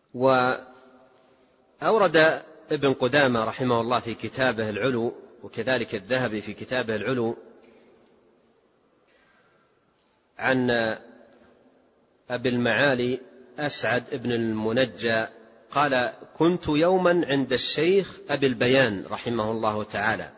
وأورد ابن قدامة رحمه الله في كتابه العلو، وكذلك الذهبي في كتابه العلو، عن أبي المعالي أسعد بن المنجى قال: كنت يوما عند الشيخ أبي البيان رحمه الله تعالى،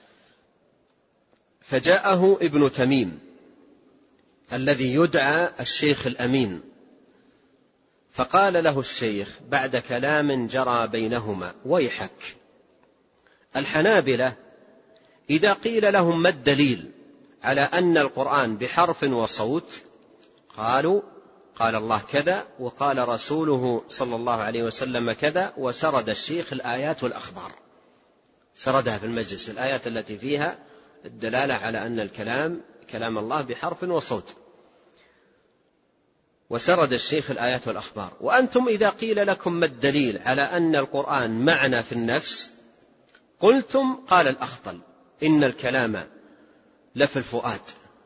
فجاءه ابن تميم الذي يدعى الشيخ الأمين، فقال له الشيخ بعد كلام جرى بينهما: ويحك، الحنابلة إذا قيل لهم ما الدليل على أن القرآن بحرف وصوت قالوا: قال الله كذا، وقال رسوله صلى الله عليه وسلم كذا، وسرد الشيخ الآيات والأخبار، سردها في المجلس، الآيات التي فيها الدلالة على أن الكلام كلام الله بحرف وصوت، وسرد الشيخ الآيات والأخبار. وأنتم إذا قيل لكم ما الدليل على أن القرآن معنى في النفس قلتم: قال الأخطل إن الكلام لفي الفؤاد.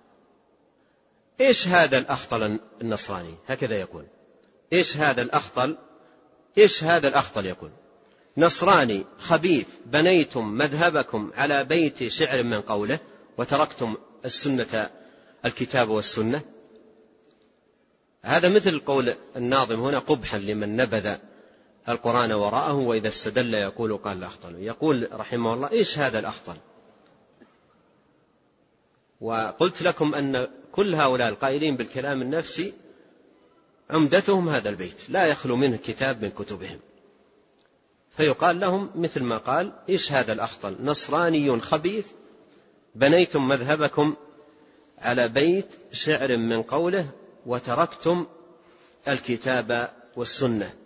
إيش هذا الأخطل النصراني؟ هكذا يقول. إيش هذا الأخطل؟ إيش هذا الأخطل يقول؟ نصراني خبيث، بنيتم مذهبكم على بيت شعر من قوله وتركتم السنة، الكتاب والسنة. هذا مثل قول الناظم هنا: قبحا لمن نبذ القرآن وراءه وإذا استدل يقول قال الأخطل. يقول رحمه الله: إيش هذا الأخطل؟ وقلت لكم أن كل هؤلاء القائلين بالكلام النفسي عمدتهم هذا البيت، لا يخلو منه كتاب من كتبهم. فيقال لهم مثل ما قال: إيش هذا الأخطل؟ نصراني خبيث، بنيتم مذهبكم على بيت شعر من قوله وتركتم الكتاب والسنة.